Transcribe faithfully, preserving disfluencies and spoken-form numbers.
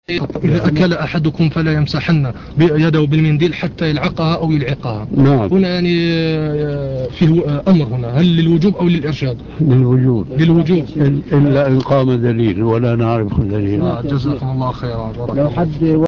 إذا أكل أحدكم فلا يمسحن بيده بالمنديل حتى يلعقها أو يلعقها. نعم. هنا يعني فيه أمر هنا، هل للوجوب أو للإرشاد؟ للوجوب. للوجوب إلا إن قام دليل ولا نعرف دليل. جزاكم الله خيرا. لو حد